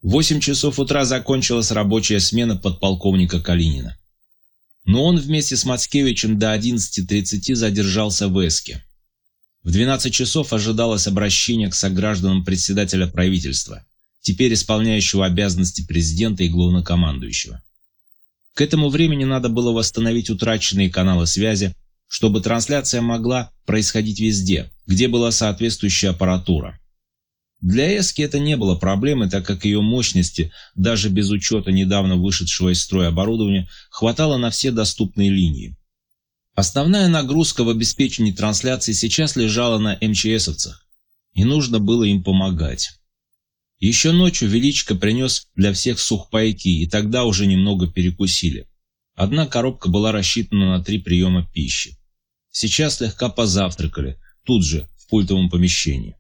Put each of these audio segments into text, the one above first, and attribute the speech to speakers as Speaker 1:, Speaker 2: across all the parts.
Speaker 1: В 8 часов утра закончилась рабочая смена подполковника Калинина. Но он вместе с Мацкевичем до 11:30 задержался в Эске. В 12 часов ожидалось обращение к согражданам председателя правительства, теперь исполняющего обязанности президента и главнокомандующего. К этому времени надо было восстановить утраченные каналы связи, чтобы трансляция могла происходить везде, где была соответствующая аппаратура. Для Эски это не было проблемой, так как ее мощности, даже без учета недавно вышедшего из строя оборудования, хватало на все доступные линии. Основная нагрузка в обеспечении трансляции сейчас лежала на МЧСовцах, и нужно было им помогать. Еще ночью Величко принес для всех сухпайки, и тогда уже немного перекусили. Одна коробка была рассчитана на 3 приема пищи. Сейчас слегка позавтракали, тут же, в пультовом помещении.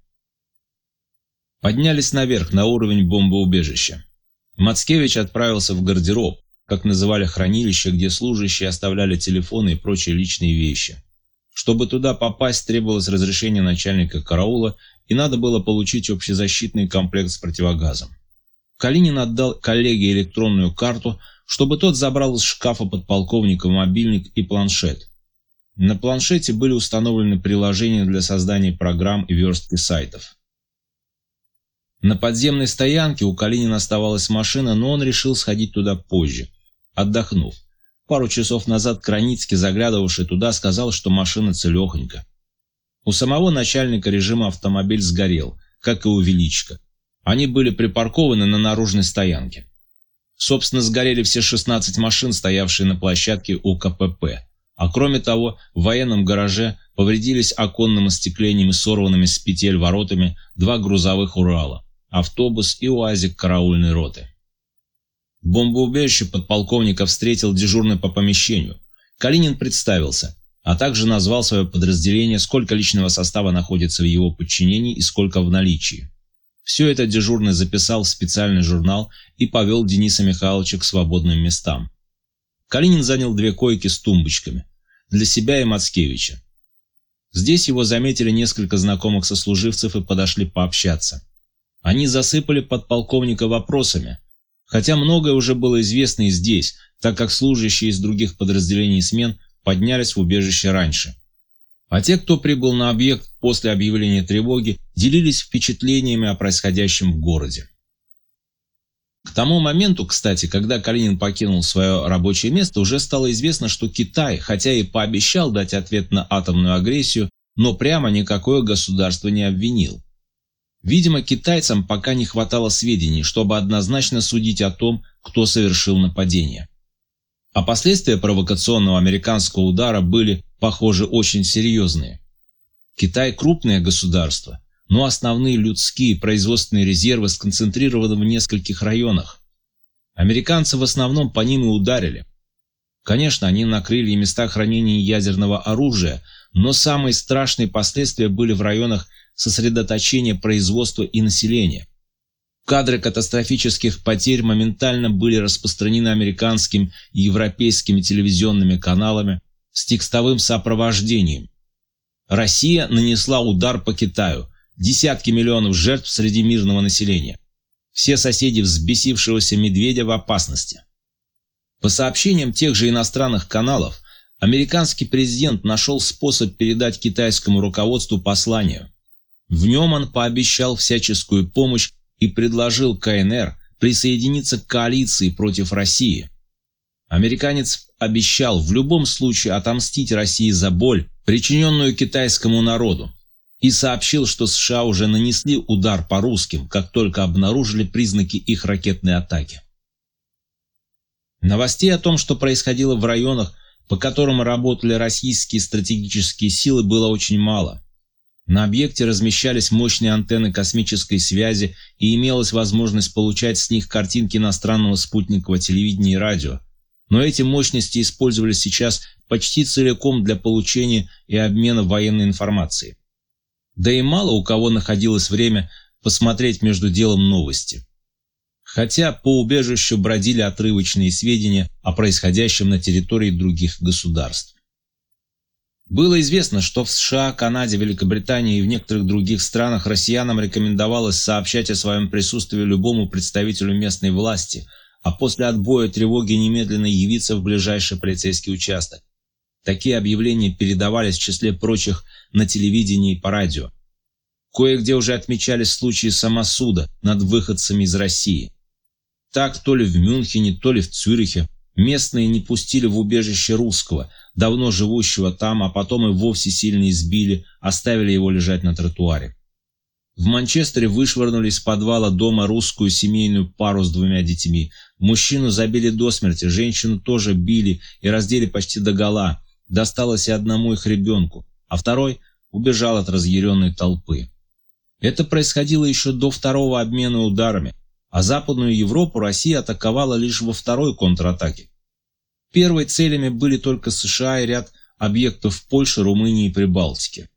Speaker 1: Поднялись наверх, на уровень бомбоубежища. Мацкевич отправился в гардероб, как называли хранилище, где служащие оставляли телефоны и прочие личные вещи. Чтобы туда попасть, требовалось разрешение начальника караула, и надо было получить общезащитный комплект с противогазом. Калинин отдал коллеге электронную карту, чтобы тот забрал из шкафа подполковника мобильник и планшет. На планшете были установлены приложения для создания программ и верстки сайтов. На подземной стоянке у Калинина оставалась машина, но он решил сходить туда позже, отдохнув. Пару часов назад Краницкий, заглядывавший туда, сказал, что машина целехонька. У самого начальника режима автомобиль сгорел, как и у Величко. Они были припаркованы на наружной стоянке. Собственно, сгорели все 16 машин, стоявшие на площадке у КПП. А кроме того, в военном гараже повредились оконным остеклением и сорванными с петель воротами 2 грузовых «Урала», автобус и УАЗик караульной роты. В бомбоубежище подполковника встретил дежурный по помещению. Калинин представился, а также назвал свое подразделение, сколько личного состава находится в его подчинении и сколько в наличии. Все это дежурный записал в специальный журнал и повел Дениса Михайловича к свободным местам. Калинин занял 2 койки с тумбочками, для себя и Мацкевича. Здесь его заметили несколько знакомых сослуживцев и подошли пообщаться. Они засыпали подполковника вопросами, хотя многое уже было известно и здесь, так как служащие из других подразделений смен поднялись в убежище раньше. А те, кто прибыл на объект после объявления тревоги, делились впечатлениями о происходящем в городе. К тому моменту, кстати, когда Калинин покинул свое рабочее место, уже стало известно, что Китай, хотя и пообещал дать ответ на атомную агрессию, но прямо никакое государство не обвинил. Видимо, китайцам пока не хватало сведений, чтобы однозначно судить о том, кто совершил нападение. А последствия провокационного американского удара были, похоже, очень серьезные. Китай – крупное государство, но основные людские и производственные резервы сконцентрированы в нескольких районах. Американцы в основном по ним и ударили. Конечно, они накрыли и места хранения ядерного оружия, но самые страшные последствия были в районах сосредоточения производства и населения. Кадры катастрофических потерь моментально были распространены американскими и европейскими телевизионными каналами с текстовым сопровождением. Россия нанесла удар по Китаю, десятки миллионов жертв среди мирного населения. Все соседи взбесившегося медведя в опасности. По сообщениям тех же иностранных каналов, американский президент нашел способ передать китайскому руководству послание. В нем он пообещал всяческую помощь и предложил КНР присоединиться к коалиции против России. Американец обещал в любом случае отомстить России за боль, причиненную китайскому народу, и сообщил, что США уже нанесли удар по русским, как только обнаружили признаки их ракетной атаки. Новостей о том, что происходило в районах, по которым работали российские стратегические силы, было очень мало. На объекте размещались мощные антенны космической связи и имелась возможность получать с них картинки иностранного спутникового телевидения и радио. Но эти мощности использовались сейчас почти целиком для получения и обмена военной информацией. Да и мало у кого находилось время посмотреть между делом новости. Хотя по убежищу бродили отрывочные сведения о происходящем на территории других государств. Было известно, что в США, Канаде, Великобритании и в некоторых других странах россиянам рекомендовалось сообщать о своем присутствии любому представителю местной власти, а после отбоя тревоги немедленно явиться в ближайший полицейский участок. Такие объявления передавались в числе прочих на телевидении и по радио. Кое-где уже отмечались случаи самосуда над выходцами из России. Так, то ли в Мюнхене, то ли в Цюрихе местные не пустили в убежище русского, давно живущего там, а потом и вовсе сильно избили, оставили его лежать на тротуаре. В Манчестере вышвырнули из подвала дома русскую семейную пару с 2 детьми. Мужчину забили до смерти, женщину тоже били и раздели почти догола. Досталось и одному их ребенку, а второй убежал от разъяренной толпы. Это происходило еще до второго обмена ударами, а Западную Европу Россия атаковала лишь во второй контратаке. Первой целями были только США и ряд объектов в Польше, Румынии и Прибалтике.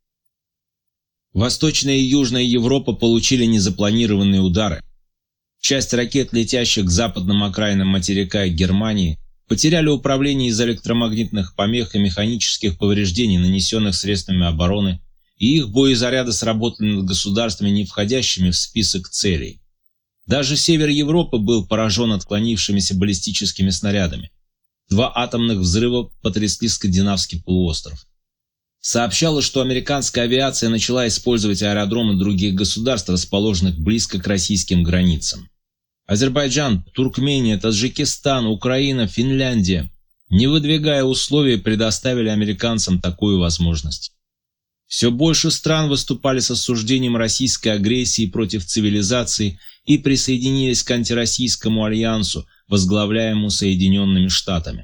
Speaker 1: Восточная и Южная Европа получили незапланированные удары. Часть ракет, летящих к западным окраинам материка и Германии, потеряли управление из-за электромагнитных помех и механических повреждений, нанесенных средствами обороны, и их боезаряды сработали над государствами, не входящими в список целей. Даже север Европы был поражен отклонившимися баллистическими снарядами. 2 атомных взрыва потрясли скандинавский полуостров. Сообщалось, что американская авиация начала использовать аэродромы других государств, расположенных близко к российским границам. Азербайджан, Туркмения, Таджикистан, Украина, Финляндия, не выдвигая условий, предоставили американцам такую возможность. Все больше стран выступали с осуждением российской агрессии против цивилизации и присоединились к антироссийскому альянсу, возглавляемому Соединенными Штатами.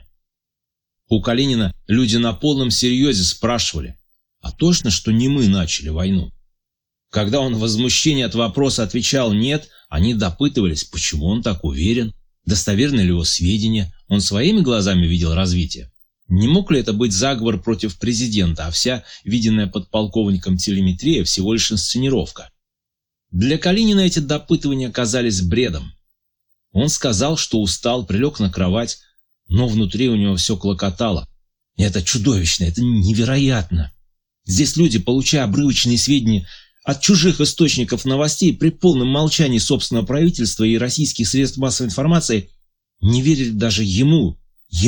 Speaker 1: У Калинина люди на полном серьезе спрашивали: а точно, что не мы начали войну? Когда он в возмущении от вопроса отвечал «нет», они допытывались, почему он так уверен, достоверны ли его сведения, он своими глазами видел развитие. Не мог ли это быть заговор против президента, а вся виденная подполковником телеметрия всего лишь инсценировка? Для Калинина эти допытывания казались бредом. Он сказал, что устал, прилег на кровать, но внутри у него все клокотало. Это чудовищно, это невероятно. Здесь люди, получая обрывочные сведения от чужих источников новостей при полном молчании собственного правительства и российских средств массовой информации, не верили даже ему,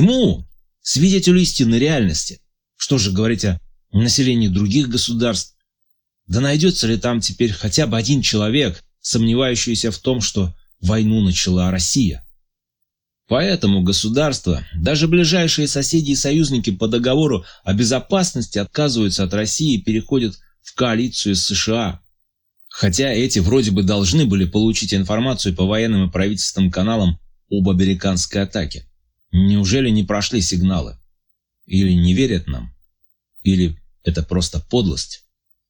Speaker 1: свидетелю истинной реальности. Что же говорить о населении других государств? Да найдется ли там теперь хотя бы один человек, сомневающийся в том, что войну начала Россия? Поэтому государства, даже ближайшие соседи и союзники по договору о безопасности, отказываются от России и переходят в коалицию с США. Хотя эти вроде бы должны были получить информацию по военным и правительственным каналам об американской атаке. Неужели не прошли сигналы? Или не верят нам? Или это просто подлость?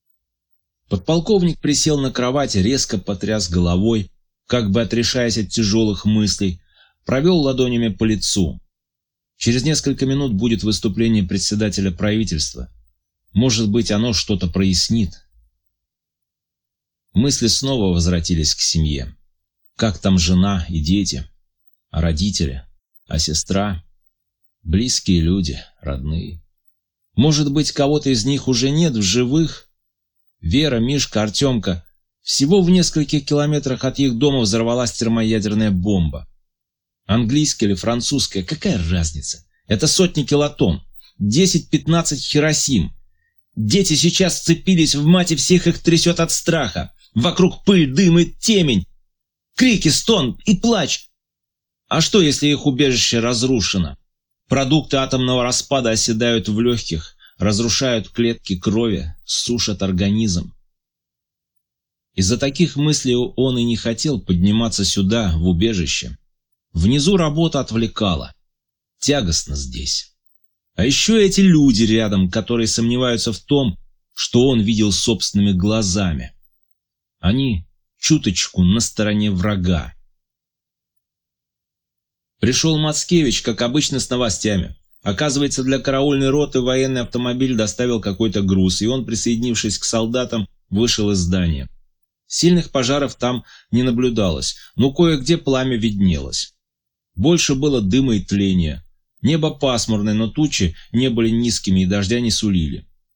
Speaker 1: Подполковник присел на кровати, резко потряс головой, как бы отрешаясь от тяжелых мыслей, провел ладонями по лицу. Через несколько минут будет выступление председателя правительства. Может быть, оно что-то прояснит. Мысли снова возвратились к семье. Как там жена и дети? А родители? А сестра? Близкие люди, родные. Может быть, кого-то из них уже нет в живых? Вера, Мишка, Артемка. Всего в нескольких километрах от их дома взорвалась термоядерная бомба. Английская или французская, какая разница? Это сотни килотонн, 10-15 Хиросим. Дети сейчас вцепились в мать, и всех их трясет от страха. Вокруг пыль, дым и темень. Крики, стон и плач. А что, если их убежище разрушено? Продукты атомного распада оседают в легких, разрушают клетки крови, сушат организм. Из-за таких мыслей он и не хотел подниматься сюда, в убежище. Внизу работа отвлекала. Тягостно здесь. А еще эти люди рядом, которые сомневаются в том, что он видел собственными глазами. Они чуточку на стороне врага. Пришел Мацкевич, как обычно, с новостями. Оказывается, для караульной роты военный автомобиль доставил какой-то груз, и он, присоединившись к солдатам, вышел из здания. Сильных пожаров там не наблюдалось, но кое-где пламя виднелось. Больше было дыма и тления. Небо пасмурное, но тучи не были низкими и дождя не сулили.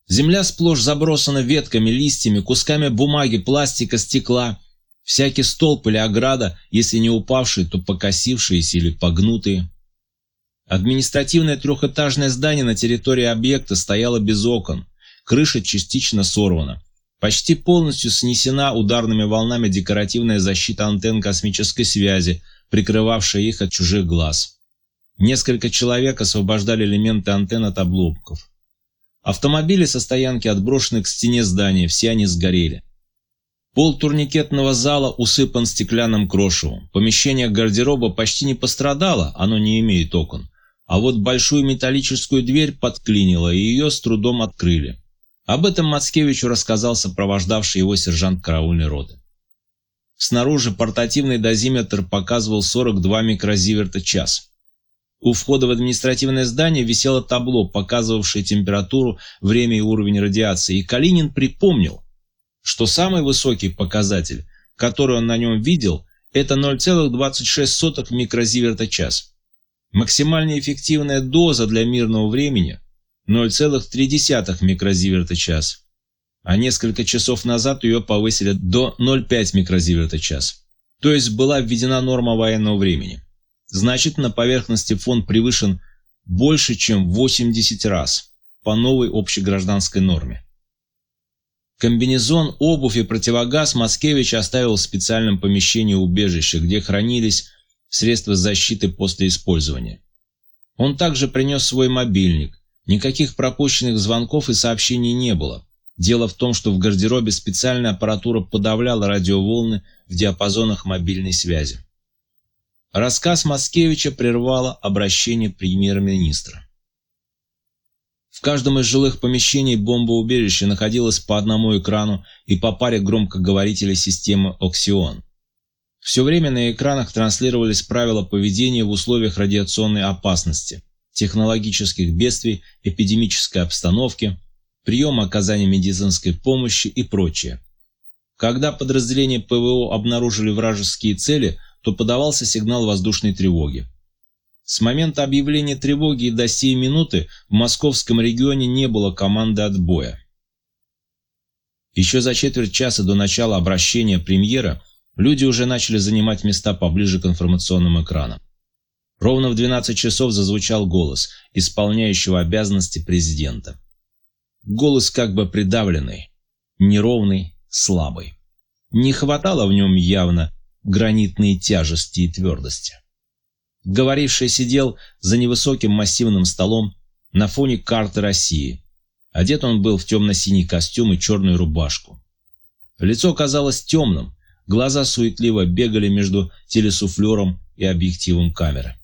Speaker 1: Земля сплошь забросана ветками, листьями, кусками бумаги, пластика, стекла. Всякий столб или ограда, если не упавшие, то покосившиеся или погнутые. Административное трехэтажное здание на территории объекта стояло без окон. Крыша частично сорвана. Почти полностью снесена ударными волнами декоративная защита антенн космической связи, прикрывавшая их от чужих глаз. Несколько человек освобождали элементы антенн от обломков. Автомобили со стоянки отброшены к стене здания, все они сгорели. Пол турникетного зала усыпан стеклянным крошевом. Помещение гардероба почти не пострадало, оно не имеет окон. А вот большую металлическую дверь подклинило, и ее с трудом открыли. Об этом Мацкевичу рассказал сопровождавший его сержант караульной роты. Снаружи портативный дозиметр показывал 42 микрозиверта в час. У входа в административное здание висело табло, показывавшее температуру, время и уровень радиации, и Калинин припомнил, что самый высокий показатель, который он на нем видел, это 0,26 микрозиверта в час. Максимально эффективная доза для мирного времени – 0,3 микрозиверта в час, а несколько часов назад ее повысили до 0,5 микрозиверта в час, то есть была введена норма военного времени. Значит, на поверхности фон превышен больше, чем в 80 раз по новой общегражданской норме. Комбинезон, обувь и противогаз Мацкевич оставил в специальном помещении убежища, где хранились средства защиты после использования. Он также принес свой мобильник. Никаких пропущенных звонков и сообщений не было. Дело в том, что в гардеробе специальная аппаратура подавляла радиоволны в диапазонах мобильной связи. Рассказ Мацкевича прервало обращение премьер-министра. В каждом из жилых помещений бомбоубежища находилось по одному экрану и по паре громкоговорителей системы «Оксион». Все время на экранах транслировались правила поведения в условиях радиационной опасности, технологических бедствий, эпидемической обстановки, приема оказания медицинской помощи и прочее. Когда подразделения ПВО обнаружили вражеские цели, то подавался сигнал воздушной тревоги. С момента объявления тревоги и до сей минуты в московском регионе не было команды отбоя. Еще за четверть часа до начала обращения премьера люди уже начали занимать места поближе к информационным экранам. Ровно в 12 часов зазвучал голос исполняющего обязанности президента. Голос как бы придавленный, неровный, слабый. Не хватало в нем явно гранитной тяжести и твердости. Говоривший сидел за невысоким массивным столом на фоне карты России. Одет он был в темно-синий костюм и черную рубашку. Лицо казалось темным, глаза суетливо бегали между телесуфлером и объективом камеры.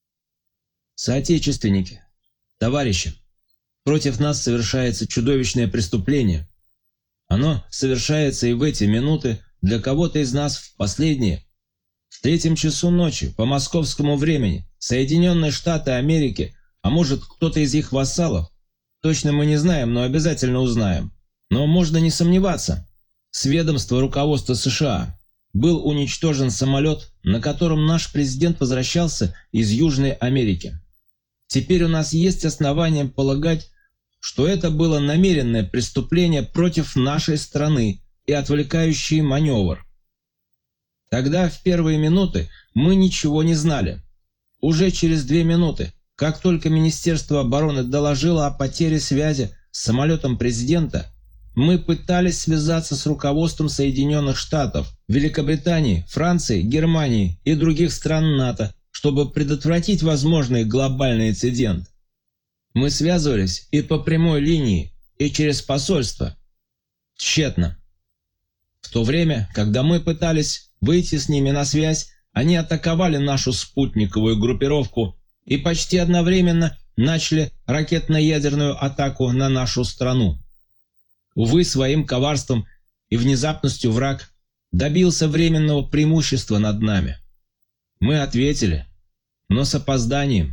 Speaker 1: «Соотечественники, товарищи, против нас совершается чудовищное преступление. Оно совершается и в эти минуты для кого-то из нас в последние. В 3 часу ночи по московскому времени Соединенные Штаты Америки, а может кто-то из их вассалов, точно мы не знаем, но обязательно узнаем. Но можно не сомневаться, с ведомства руководства США был уничтожен самолет, на котором наш президент возвращался из Южной Америки. Теперь у нас есть основания полагать, что это было намеренное преступление против нашей страны и отвлекающий маневр. Тогда в первые минуты мы ничего не знали. Уже через 2 минуты, как только Министерство обороны доложило о потере связи с самолетом президента, мы пытались связаться с руководством Соединенных Штатов, Великобритании, Франции, Германии и других стран НАТО, чтобы предотвратить возможный глобальный инцидент. Мы связывались и по прямой линии, и через посольство. Тщетно. В то время, когда мы пытались выйти с ними на связь, они атаковали нашу спутниковую группировку и почти одновременно начали ракетно-ядерную атаку на нашу страну. Увы, своим коварством и внезапностью враг добился временного преимущества над нами. Мы ответили, но с опозданием.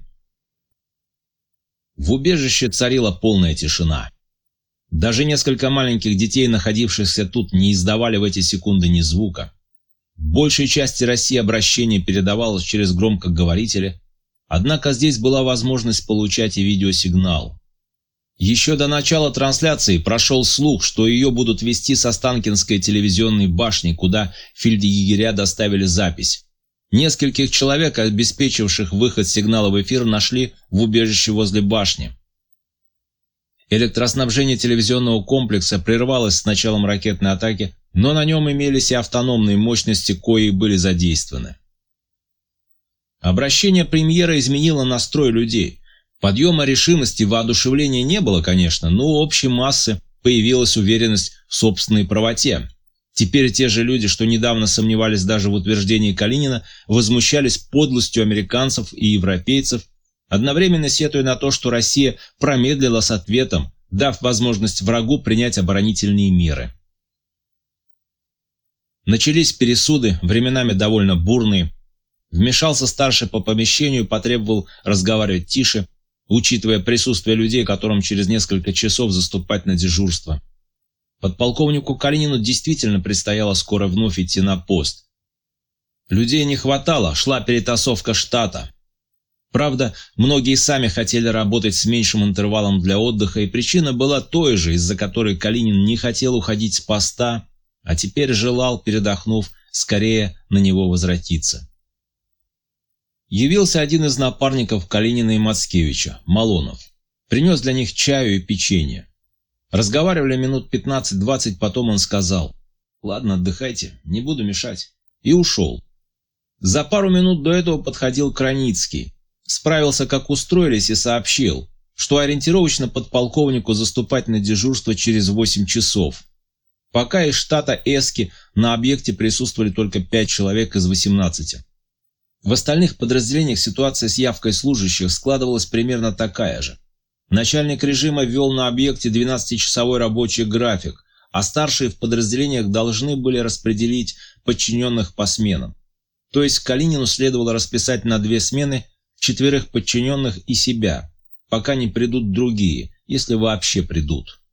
Speaker 1: В убежище царила полная тишина. Даже несколько маленьких детей, находившихся тут, не издавали в эти секунды ни звука. В большей части России обращение передавалось через громкоговорители, однако здесь была возможность получать и видеосигнал. Еще до начала трансляции прошел слух, что ее будут вести с Останкинской телевизионной башни, куда фельдъегеря доставили запись. Нескольких человек, обеспечивших выход сигнала в эфир, нашли в убежище возле башни. Электроснабжение телевизионного комплекса прервалось с началом ракетной атаки, но на нем имелись и автономные мощности, кои были задействованы. Обращение премьера изменило настрой людей. Подъема решимости и воодушевления не было, конечно, но у общей массы появилась уверенность в собственной правоте. Теперь те же люди, что недавно сомневались даже в утверждении Калинина, возмущались подлостью американцев и европейцев, одновременно сетуя на то, что Россия промедлила с ответом, дав возможность врагу принять оборонительные меры. Начались пересуды, временами довольно бурные. Вмешался старший по помещению и потребовал разговаривать тише, учитывая присутствие людей, которым через несколько часов заступать на дежурство. Подполковнику Калинину действительно предстояло скоро вновь идти на пост. Людей не хватало, шла перетасовка штата. Правда, многие сами хотели работать с меньшим интервалом для отдыха, и причина была той же, из-за которой Калинин не хотел уходить с поста, а теперь желал, передохнув, скорее на него возвратиться. Явился один из напарников Калинина и Мацкевича, Малонов. Принес для них чаю и печенье. Разговаривали минут 15-20, потом он сказал: «Ладно, отдыхайте, не буду мешать», и ушел. За пару минут до этого подходил Краницкий, справился, как устроились, и сообщил, что ориентировочно подполковнику заступать на дежурство через 8 часов. Пока из штата Эски на объекте присутствовали только 5 человек из 18. В остальных подразделениях ситуация с явкой служащих складывалась примерно такая же. Начальник режима ввел на объекте 12-часовой рабочий график, а старшие в подразделениях должны были распределить подчиненных по сменам. То есть Калинину следовало расписать на 2 смены 4 подчиненных и себя, пока не придут другие, если вообще придут.